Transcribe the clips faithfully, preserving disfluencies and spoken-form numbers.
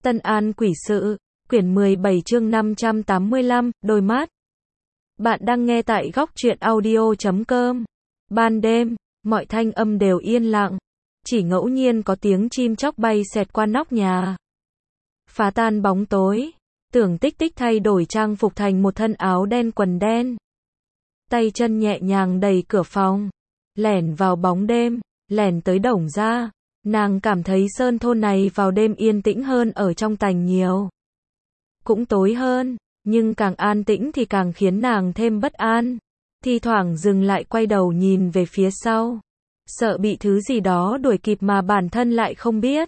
Tân An Quỷ Sự, quyển mười bảy chương năm trăm tám mươi lăm, đôi mắt. Bạn đang nghe tại góc truyện audio chấm com. Ban đêm, mọi thanh âm đều yên lặng. Chỉ ngẫu nhiên có tiếng chim chóc bay xẹt qua nóc nhà. Phá tan bóng tối, Tưởng Tích Tích thay đổi trang phục thành một thân áo đen quần đen. Tay chân nhẹ nhàng đẩy cửa phòng, lẻn vào bóng đêm, lẻn tới Đồng gia. Nàng cảm thấy sơn thôn này vào đêm yên tĩnh hơn ở trong thành nhiều. Cũng tối hơn, nhưng càng an tĩnh thì càng khiến nàng thêm bất an. Thi thoảng dừng lại quay đầu nhìn về phía sau. Sợ bị thứ gì đó đuổi kịp mà bản thân lại không biết.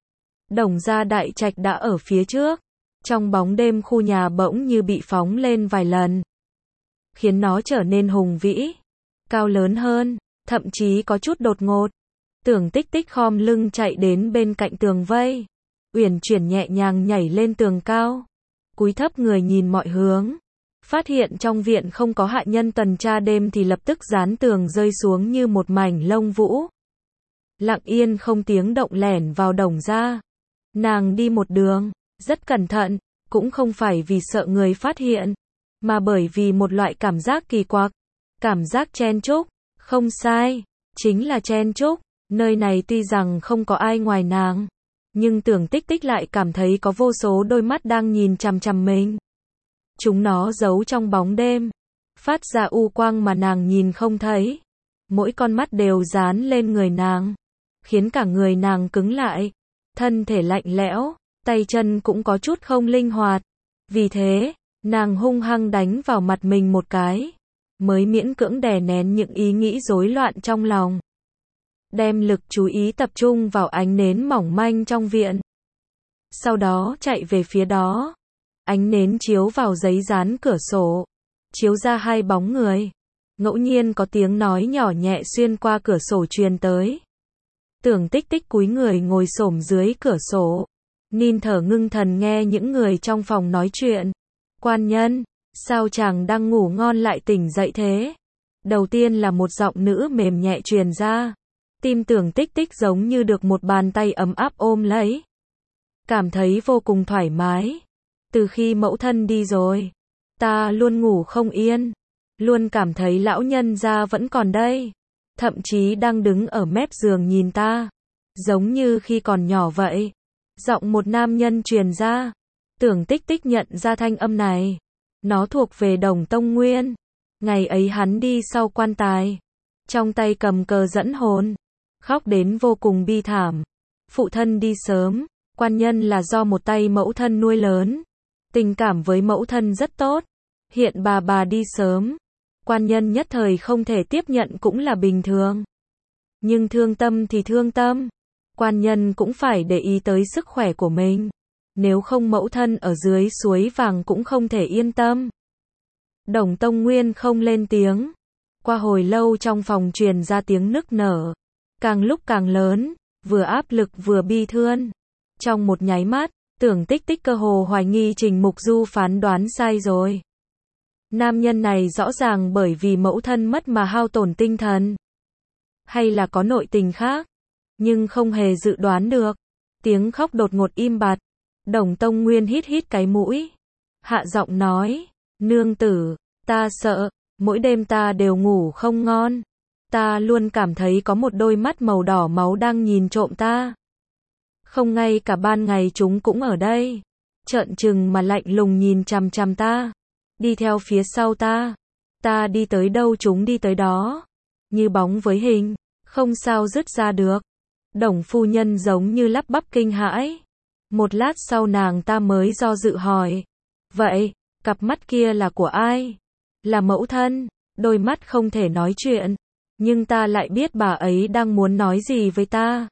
Đồng gia đại trạch đã ở phía trước. Trong bóng đêm khu nhà bỗng như bị phóng lên vài lần. Khiến nó trở nên hùng vĩ, cao lớn hơn, thậm chí có chút đột ngột. Tưởng Tích Tích khom lưng chạy đến bên cạnh tường vây, uyển chuyển nhẹ nhàng nhảy lên tường cao, cúi thấp người nhìn mọi hướng, phát hiện trong viện không có hạ nhân tuần tra đêm thì lập tức dán tường rơi xuống như một mảnh lông vũ. Lặng yên không tiếng động lẻn vào Đồng gia. Nàng đi một đường, rất cẩn thận, cũng không phải vì sợ người phát hiện, mà bởi vì một loại cảm giác kỳ quặc, cảm giác chen chúc. Không sai, chính là chen chúc. Nơi này tuy rằng không có ai ngoài nàng, nhưng Tưởng Tích Tích lại cảm thấy có vô số đôi mắt đang nhìn chằm chằm mình. Chúng nó giấu trong bóng đêm, phát ra u quang mà nàng nhìn không thấy. Mỗi con mắt đều dán lên người nàng, khiến cả người nàng cứng lại, thân thể lạnh lẽo, tay chân cũng có chút không linh hoạt. Vì thế, nàng hung hăng đánh vào mặt mình một cái, mới miễn cưỡng đè nén những ý nghĩ rối loạn trong lòng. Đem lực chú ý tập trung vào ánh nến mỏng manh trong viện. Sau đó chạy về phía đó. Ánh nến chiếu vào giấy dán cửa sổ, chiếu ra hai bóng người. Ngẫu nhiên có tiếng nói nhỏ nhẹ xuyên qua cửa sổ truyền tới. Tưởng Tích Tích cúi người ngồi xổm dưới cửa sổ, nín thở ngưng thần nghe những người trong phòng nói chuyện. Quan nhân, sao chàng đang ngủ ngon lại tỉnh dậy thế? Đầu tiên là một giọng nữ mềm nhẹ truyền ra. Tim Tưởng Tích Tích giống như được một bàn tay ấm áp ôm lấy. Cảm thấy vô cùng thoải mái. Từ khi mẫu thân đi rồi, ta luôn ngủ không yên. Luôn cảm thấy lão nhân gia vẫn còn đây. Thậm chí đang đứng ở mép giường nhìn ta. Giống như khi còn nhỏ vậy. Giọng một nam nhân truyền ra. Tưởng Tích Tích nhận ra thanh âm này. Nó thuộc về Đồng Tông Nguyên. Ngày ấy hắn đi sau quan tài. Trong tay cầm cờ dẫn hồn. Khóc đến vô cùng bi thảm. Phụ thân đi sớm, quan nhân là do một tay mẫu thân nuôi lớn. Tình cảm với mẫu thân rất tốt. Hiện bà bà đi sớm, quan nhân nhất thời không thể tiếp nhận cũng là bình thường. Nhưng thương tâm thì thương tâm, quan nhân cũng phải để ý tới sức khỏe của mình. Nếu không mẫu thân ở dưới suối vàng cũng không thể yên tâm. Đồng Tông Nguyên không lên tiếng. Qua hồi lâu trong phòng truyền ra tiếng nức nở. Càng lúc càng lớn, vừa áp lực vừa bi thương. Trong một nháy mắt, Tưởng Tích Tích cơ hồ hoài nghi Trình Mục Du phán đoán sai rồi. Nam nhân này rõ ràng bởi vì mẫu thân mất mà hao tổn tinh thần. Hay là có nội tình khác, nhưng không hề dự đoán được. Tiếng khóc đột ngột im bặt. Đồng Tông Nguyên hít hít cái mũi. Hạ giọng nói, nương tử, ta sợ, mỗi đêm ta đều ngủ không ngon. Ta luôn cảm thấy có một đôi mắt màu đỏ máu đang nhìn trộm ta. Không ngay cả ban ngày chúng cũng ở đây. Trợn trừng mà lạnh lùng nhìn chằm chằm ta. Đi theo phía sau ta. Ta đi tới đâu chúng đi tới đó. Như bóng với hình. Không sao dứt ra được. Đồng phu nhân giống như lắp bắp kinh hãi. Một lát sau nàng ta mới do dự hỏi. Vậy, cặp mắt kia là của ai? Là mẫu thân. Đôi mắt không thể nói chuyện. Nhưng ta lại biết bà ấy đang muốn nói gì với ta.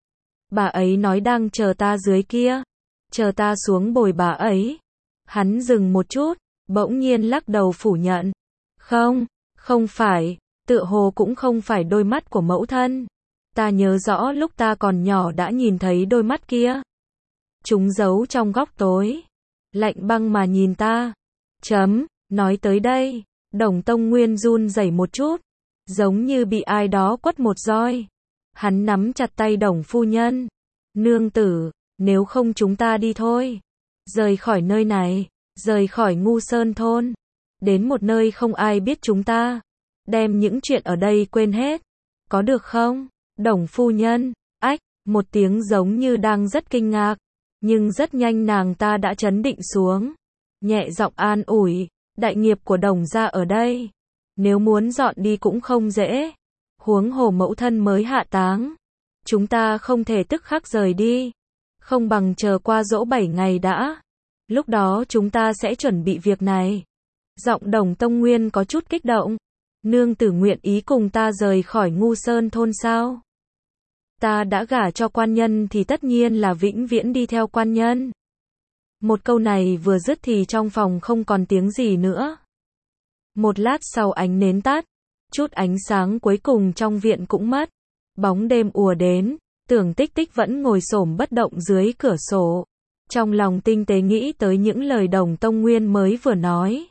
Bà ấy nói đang chờ ta dưới kia. Chờ ta xuống bồi bà ấy. Hắn dừng một chút, bỗng nhiên lắc đầu phủ nhận. Không, không phải, tựa hồ cũng không phải đôi mắt của mẫu thân. Ta nhớ rõ lúc ta còn nhỏ đã nhìn thấy đôi mắt kia. Chúng giấu trong góc tối. Lạnh băng mà nhìn ta. Chấm, nói tới đây, Đồng Tông Nguyên run rẩy một chút. Giống như bị ai đó quất một roi. Hắn nắm chặt tay Đồng phu nhân. Nương tử, Nếu không chúng ta đi thôi. Rời khỏi nơi này, rời khỏi Ngu Sơn thôn, đến một nơi không ai biết chúng ta, đem những chuyện ở đây quên hết. Có được không? Đồng phu nhân, ách, một tiếng giống như đang rất kinh ngạc, nhưng rất nhanh nàng ta đã trấn định xuống, nhẹ giọng an ủi, đại nghiệp của Đồng gia ở đây, nếu muốn dọn đi cũng không dễ, huống hồ mẫu thân mới hạ táng, chúng ta không thể tức khắc rời đi, không bằng chờ qua dỗ bảy ngày đã, lúc đó chúng ta sẽ chuẩn bị việc này. Giọng Đồng Tông Nguyên có chút kích động, nương tử nguyện ý cùng ta rời khỏi Ngu Sơn thôn sao? Ta đã gả cho quan nhân thì tất nhiên là vĩnh viễn đi theo quan nhân. Một câu này vừa dứt thì trong phòng không còn tiếng gì nữa. Một lát sau ánh nến tắt, chút ánh sáng cuối cùng trong viện cũng mất. Bóng đêm ùa đến, Tưởng Tích Tích vẫn ngồi xổm bất động dưới cửa sổ. Trong lòng tinh tế nghĩ tới những lời Đồng Tông Nguyên mới vừa nói.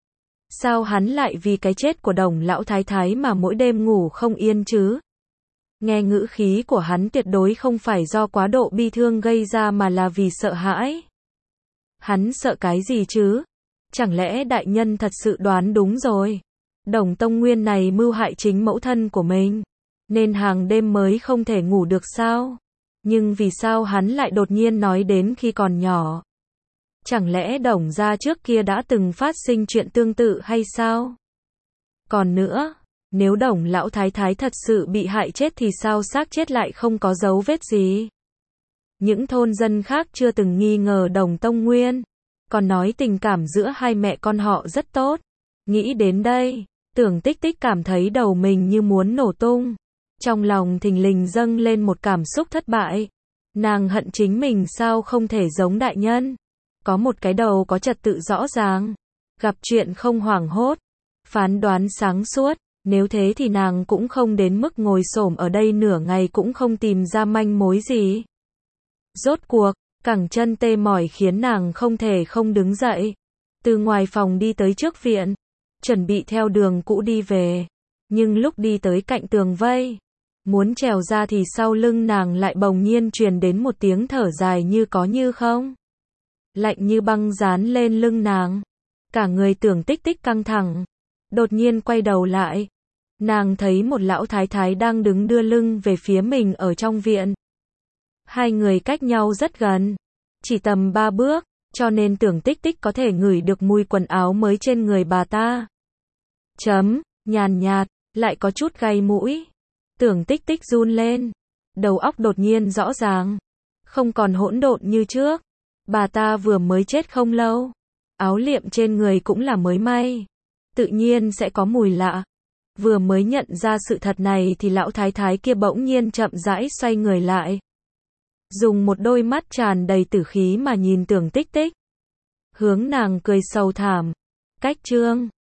Sao hắn lại vì cái chết của Đồng lão thái thái mà mỗi đêm ngủ không yên chứ? Nghe ngữ khí của hắn tuyệt đối không phải do quá độ bi thương gây ra mà là vì sợ hãi. Hắn sợ cái gì chứ? Chẳng lẽ đại nhân thật sự đoán đúng rồi? Đồng Tông Nguyên này mưu hại chính mẫu thân của mình, nên hàng đêm mới không thể ngủ được sao? Nhưng vì sao hắn lại đột nhiên nói đến khi còn nhỏ? Chẳng lẽ Đồng gia trước kia đã từng phát sinh chuyện tương tự hay sao? Còn nữa, nếu Đồng lão thái thái thật sự bị hại chết thì sao xác chết lại không có dấu vết gì? Những thôn dân khác chưa từng nghi ngờ Đồng Tông Nguyên, còn nói tình cảm giữa hai mẹ con họ rất tốt. Nghĩ đến đây, Tưởng Tích Tích cảm thấy đầu mình như muốn nổ tung. Trong lòng thình lình dâng lên một cảm xúc thất bại. Nàng hận chính mình sao không thể giống đại nhân. Có một cái đầu có trật tự rõ ràng, gặp chuyện không hoảng hốt, phán đoán sáng suốt, nếu thế thì nàng cũng không đến mức ngồi xổm ở đây nửa ngày cũng không tìm ra manh mối gì. Rốt cuộc, cẳng chân tê mỏi khiến nàng không thể không đứng dậy, từ ngoài phòng đi tới trước viện, chuẩn bị theo đường cũ đi về, nhưng lúc đi tới cạnh tường vây, muốn trèo ra thì sau lưng nàng lại bỗng nhiên truyền đến một tiếng thở dài như có như không. Lạnh như băng dán lên lưng nàng. Cả người Tưởng Tích Tích căng thẳng. Đột nhiên quay đầu lại. Nàng thấy một lão thái thái đang đứng đưa lưng về phía mình ở trong viện. Hai người cách nhau rất gần. Chỉ tầm ba bước, cho nên Tưởng Tích Tích có thể ngửi được mùi quần áo mới trên người bà ta. Chấm, nhàn nhạt, lại có chút gai mũi. Tưởng Tích Tích run lên. Đầu óc đột nhiên rõ ràng. Không còn hỗn độn như trước. Bà ta vừa mới chết không lâu, áo liệm trên người cũng là mới may, tự nhiên sẽ có mùi lạ. Vừa mới nhận ra sự thật này thì lão thái thái kia bỗng nhiên chậm rãi xoay người lại, dùng một đôi mắt tràn đầy tử khí mà nhìn Tưởng Tích Tích, hướng nàng cười sầu thảm. Cách chương